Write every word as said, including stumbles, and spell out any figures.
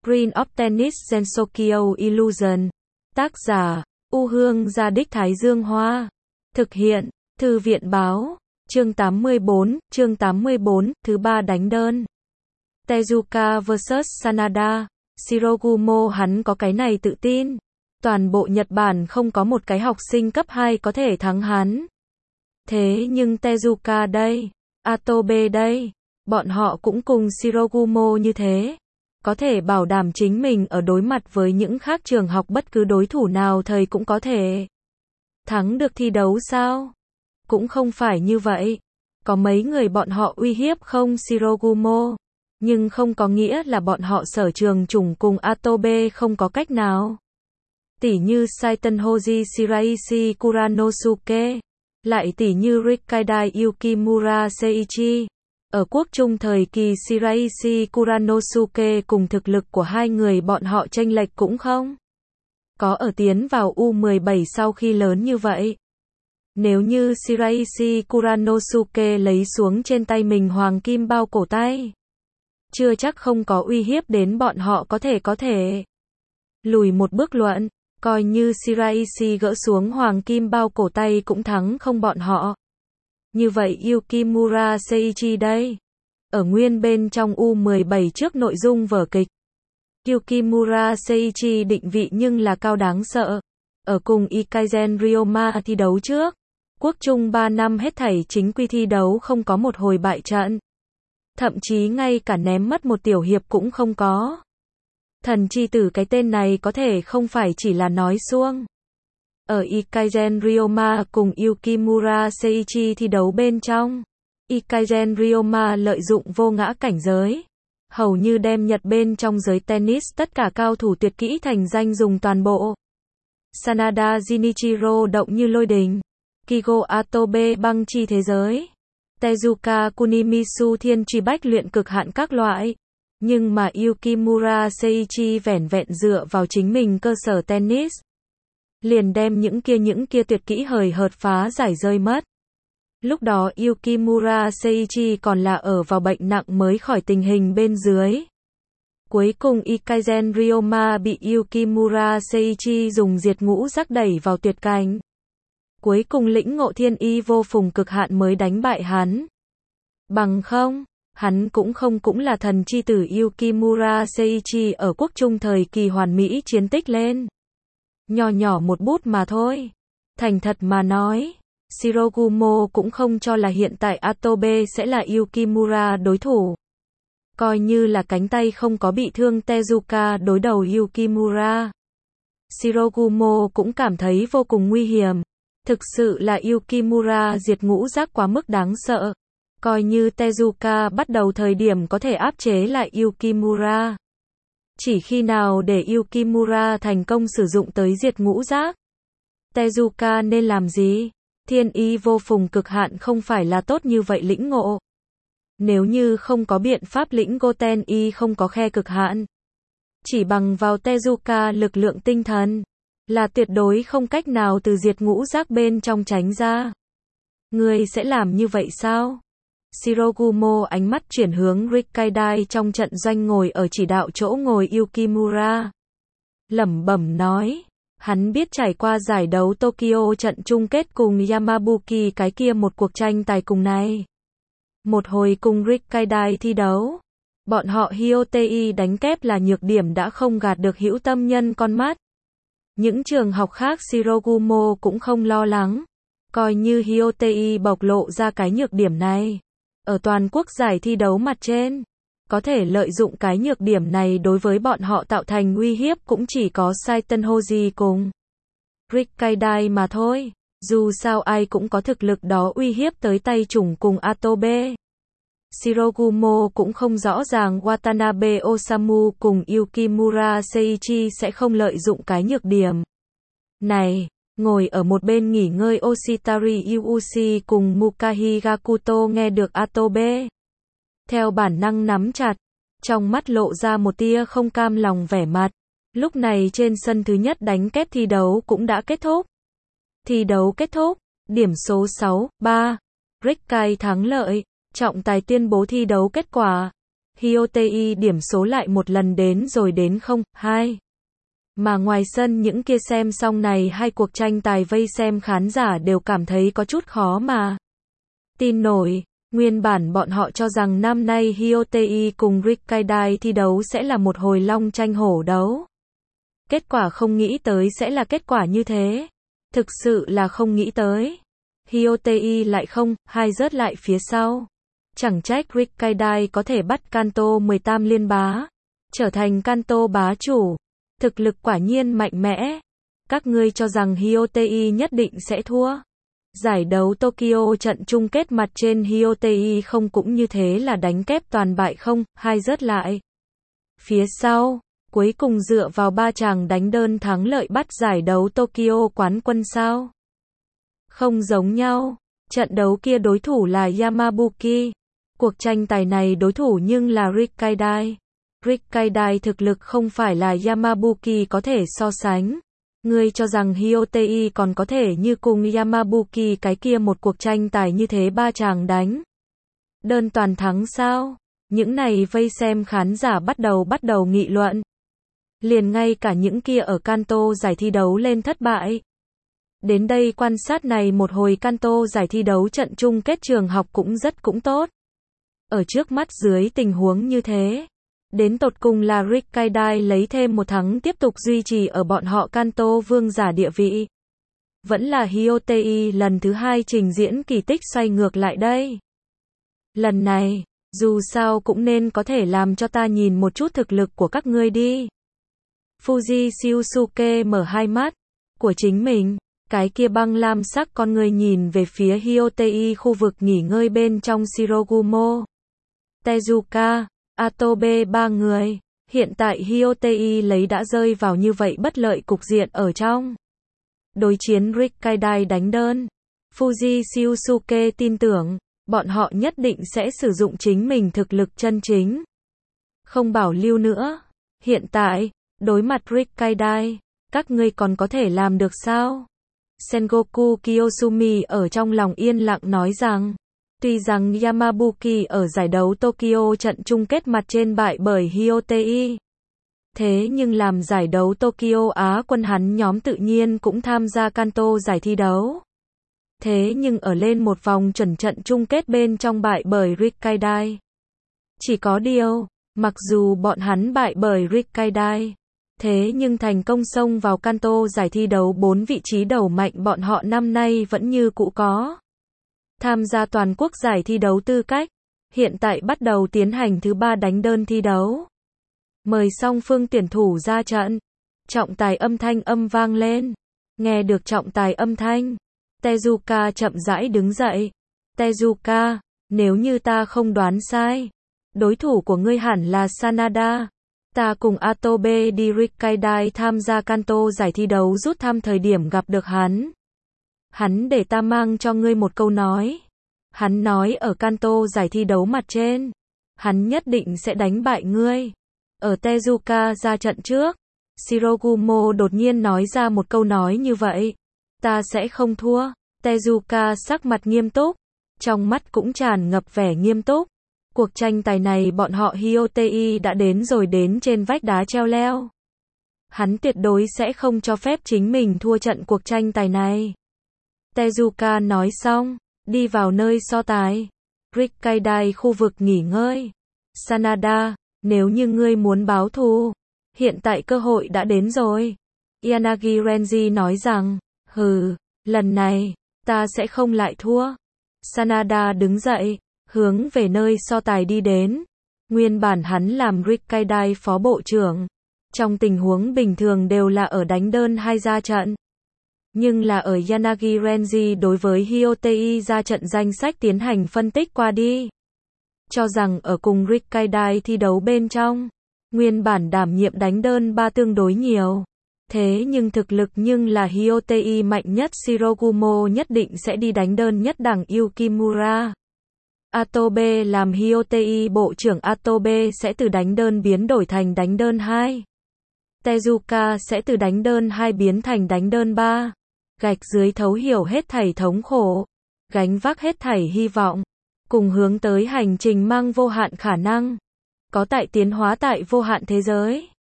Green of Tennis Gensokyo Illusion. Tác giả, U Hương Gia Đích Thái Dương Hoa. Thực hiện, Thư viện Báo. Chương tám mươi bốn, chương tám mươi bốn, thứ ba đánh đơn. Tezuka versus Sanada. Shirogumo hắn có cái này tự tin. Toàn bộ Nhật Bản không có một cái học sinh cấp hai có thể thắng hắn. Thế nhưng Tezuka đây, Atobe đây, bọn họ cũng cùng Shirogumo như thế. Có thể bảo đảm chính mình ở đối mặt với những khác trường học bất cứ đối thủ nào thầy cũng có thể thắng được thi đấu sao? Cũng không phải như vậy. Có mấy người bọn họ uy hiếp không Shirogumo, nhưng không có nghĩa là bọn họ sở trường chủng cùng Atobe không có cách nào. Tỉ như Saitenhoji Shiraishi Kuranosuke, lại tỉ như Rikkaidai Yukimura Seiichi. Ở quốc trung thời kỳ Shiraishi Kuranosuke cùng thực lực của hai người bọn họ chênh lệch cũng không có ở tiến vào U mười bảy sau khi lớn như vậy. Nếu như Shiraishi Kuranosuke lấy xuống trên tay mình hoàng kim bao cổ tay, chưa chắc không có uy hiếp đến bọn họ có thể có thể lùi một bước luận, coi như Shiraishi gỡ xuống hoàng kim bao cổ tay cũng thắng không bọn họ. Như vậy Yukimura Seiichi đây, ở nguyên bên trong U mười bảy trước nội dung vở kịch, Yukimura Seiichi định vị nhưng là cao đáng sợ. Ở cùng Ikaisen Ryoma thi đấu trước, quốc trung ba năm hết thảy chính quy thi đấu không có một hồi bại trận. Thậm chí ngay cả ném mất một tiểu hiệp cũng không có. Thần chi tử cái tên này có thể không phải chỉ là nói suông. Ở Ikaisen Ryoma cùng Yukimura Seiichi thi đấu bên trong, Ikaisen Ryoma lợi dụng vô ngã cảnh giới, hầu như đem Nhật bên trong giới tennis tất cả cao thủ tuyệt kỹ thành danh dùng toàn bộ. Sanada Jinichiro động như lôi đình, Kigo Atobe băng chi thế giới, Tezuka Kunimisu thiên truy bách luyện cực hạn các loại. Nhưng mà Yukimura Seiichi vẻn vẹn dựa vào chính mình cơ sở tennis, liền đem những kia những kia tuyệt kỹ hời hợt phá giải rơi mất. Lúc đó Yukimura Seiichi còn là ở vào bệnh nặng mới khỏi tình hình bên dưới. Cuối cùng Ikaisen Ryoma bị Yukimura Seiichi dùng diệt ngũ giác đẩy vào tuyệt cảnh. Cuối cùng lĩnh ngộ thiên y vô phùng cực hạn mới đánh bại hắn. Bằng không, hắn cũng không cũng là thần chi tử Yukimura Seiichi ở quốc trung thời kỳ hoàn mỹ chiến tích lên. Nhỏ nhỏ một bút mà thôi. Thành thật mà nói, Shirogumo cũng không cho là hiện tại Atobe sẽ là Yukimura đối thủ. Coi như là cánh tay không có bị thương Tezuka đối đầu Yukimura, Shirogumo cũng cảm thấy vô cùng nguy hiểm. Thực sự là Yukimura diệt ngũ giác quá mức đáng sợ. Coi như Tezuka bắt đầu thời điểm có thể áp chế lại Yukimura. Chỉ khi nào để Yukimura thành công sử dụng tới diệt ngũ giác, Tezuka nên làm gì? Thiên y vô phùng cực hạn không phải là tốt như vậy lĩnh ngộ. Nếu như không có biện pháp lĩnh Goten y không có khe cực hạn, chỉ bằng vào Tezuka lực lượng tinh thần, là tuyệt đối không cách nào từ diệt ngũ giác bên trong tránh ra. Người sẽ làm như vậy sao? Shirogumo ánh mắt chuyển hướng Rikkaidai trong trận doanh ngồi ở chỉ đạo chỗ ngồi Yukimura. Lẩm bẩm nói, hắn biết trải qua giải đấu Tokyo trận chung kết cùng Yamabuki cái kia một cuộc tranh tài cùng này. Một hồi cùng Rikkaidai thi đấu, bọn họ Hyotei đánh kép là nhược điểm đã không gạt được hữu tâm nhân con mắt. Những trường học khác Shirogumo cũng không lo lắng, coi như Hyotei bộc lộ ra cái nhược điểm này. Ở toàn quốc giải thi đấu mặt trên, có thể lợi dụng cái nhược điểm này đối với bọn họ tạo thành uy hiếp cũng chỉ có Saitenhoji cùng Rikkaidai mà thôi. Dù sao ai cũng có thực lực đó uy hiếp tới tay chủng cùng Atobe. Shirogumo cũng không rõ ràng Watanabe Osamu cùng Yukimura Seiichi sẽ không lợi dụng cái nhược điểm này. Ngồi ở một bên nghỉ ngơi Oshitari Yuushi cùng Mukahi Gakuto nghe được Atobe, theo bản năng nắm chặt, trong mắt lộ ra một tia không cam lòng vẻ mặt. Lúc này trên sân thứ nhất đánh kép thi đấu cũng đã kết thúc. Thi đấu kết thúc, điểm số sáu ba, Rikkai thắng lợi. Trọng tài tuyên bố thi đấu kết quả. Hyotei điểm số lại một lần đến rồi đến không hai. Mà ngoài sân những kia xem xong này hai cuộc tranh tài vây xem khán giả đều cảm thấy có chút khó mà tin nổi. Nguyên bản bọn họ cho rằng năm nay Hyotei cùng Rikkaidai thi đấu sẽ là một hồi long tranh hổ đấu. Kết quả không nghĩ tới sẽ là kết quả như thế. Thực sự là không nghĩ tới. Hyotei lại không, hai rớt lại phía sau. Chẳng trách Rikkaidai có thể bắt Kanto mười tám liên bá, trở thành Kanto bá chủ. Thực lực quả nhiên mạnh mẽ. Các ngươi cho rằng Hyotei nhất định sẽ thua. Giải đấu Tokyo trận chung kết mặt trên Hyotei không cũng như thế là đánh kép toàn bại không, hai rớt lại phía sau, cuối cùng dựa vào ba chàng đánh đơn thắng lợi bắt giải đấu Tokyo quán quân sao? Không giống nhau, trận đấu kia đối thủ là Yamabuki, cuộc tranh tài này đối thủ nhưng là Rikkaidai. Rikkaidai thực lực không phải là Yamabuki có thể so sánh. Ngươi cho rằng Hyotei còn có thể như cùng Yamabuki cái kia một cuộc tranh tài như thế ba chàng đánh đơn toàn thắng sao? Những này vây xem khán giả bắt đầu bắt đầu nghị luận. Liền ngay cả những kia ở Kanto giải thi đấu lên thất bại. Đến đây quan sát này một hồi Kanto giải thi đấu trận chung kết trường học cũng rất cũng tốt. Ở trước mắt dưới tình huống như thế, đến tột cùng là Rikkaidai lấy thêm một thắng tiếp tục duy trì ở bọn họ Kanto vương giả địa vị. Vẫn là Hyotei lần thứ hai trình diễn kỳ tích xoay ngược lại đây. Lần này, dù sao cũng nên có thể làm cho ta nhìn một chút thực lực của các ngươi đi. Fuji Shiosuke mở hai mắt của chính mình, cái kia băng lam sắc con người nhìn về phía Hyotei khu vực nghỉ ngơi bên trong Shirogumo. Tezuka, Atobe ba người. Hiện tại Hyotei lấy đã rơi vào như vậy bất lợi cục diện ở trong đối chiến Rikkaidai đánh đơn. Fuji Shiosuke tin tưởng, bọn họ nhất định sẽ sử dụng chính mình thực lực chân chính. Không bảo lưu nữa. Hiện tại, đối mặt Rikkaidai, các ngươi còn có thể làm được sao? Sengoku Kiyosumi ở trong lòng yên lặng nói rằng, tuy rằng Yamabuki ở giải đấu Tokyo trận chung kết mặt trên bại bởi Hyotei, thế nhưng làm giải đấu Tokyo Á quân hắn nhóm tự nhiên cũng tham gia Kanto giải thi đấu. Thế nhưng ở lên một vòng chuẩn trận chung kết bên trong bại bởi Rikkaidai. Chỉ có điều, mặc dù bọn hắn bại bởi Rikkaidai, thế nhưng thành công xông vào Kanto giải thi đấu bốn vị trí đầu mạnh bọn họ năm nay vẫn như cũ có tham gia toàn quốc giải thi đấu tư cách. Hiện tại bắt đầu tiến hành thứ ba đánh đơn thi đấu. Mời song phương tuyển thủ ra trận. Trọng tài âm thanh âm vang lên. Nghe được trọng tài âm thanh, Tezuka chậm rãi đứng dậy. Tezuka, nếu như ta không đoán sai, đối thủ của ngươi hẳn là Sanada. Ta cùng Atobe đi Rikkaidai tham gia Kanto giải thi đấu rút thăm thời điểm gặp được hắn. Hắn để ta mang cho ngươi một câu nói. Hắn nói ở Kanto giải thi đấu mặt trên, hắn nhất định sẽ đánh bại ngươi. Ở Tezuka ra trận trước, Shirogumo đột nhiên nói ra một câu nói như vậy. Ta sẽ không thua. Tezuka sắc mặt nghiêm túc, trong mắt cũng tràn ngập vẻ nghiêm túc. Cuộc tranh tài này bọn họ Hyotei đã đến rồi đến trên vách đá treo leo. Hắn tuyệt đối sẽ không cho phép chính mình thua trận cuộc tranh tài này. Tezuka nói xong, đi vào nơi so tài. Rikkaidai khu vực nghỉ ngơi. Sanada, nếu như ngươi muốn báo thù, hiện tại cơ hội đã đến rồi. Yanagi Renji nói rằng, hừ, lần này, ta sẽ không lại thua. Sanada đứng dậy, hướng về nơi so tài đi đến. Nguyên bản hắn làm Rikkaidai phó bộ trưởng. Trong tình huống bình thường đều là ở đánh đơn hai ra trận. Nhưng là ở Yanagi Renji đối với Hyotei ra trận danh sách tiến hành phân tích qua đi. Cho rằng ở cùng Rikkaidai thi đấu bên trong, nguyên bản đảm nhiệm đánh đơn ba tương đối nhiều. Thế nhưng thực lực nhưng là Hyotei mạnh nhất Shirogumo nhất định sẽ đi đánh đơn nhất đẳng Yukimura. Atobe làm Hyotei bộ trưởng Atobe sẽ từ đánh đơn biến đổi thành đánh đơn hai. Tezuka sẽ từ đánh đơn hai biến thành đánh đơn ba. Gạch dưới thấu hiểu hết thảy thống khổ, gánh vác hết thảy hy vọng, cùng hướng tới hành trình mang vô hạn khả năng. có tại tiến hóa tại vô hạn thế giới.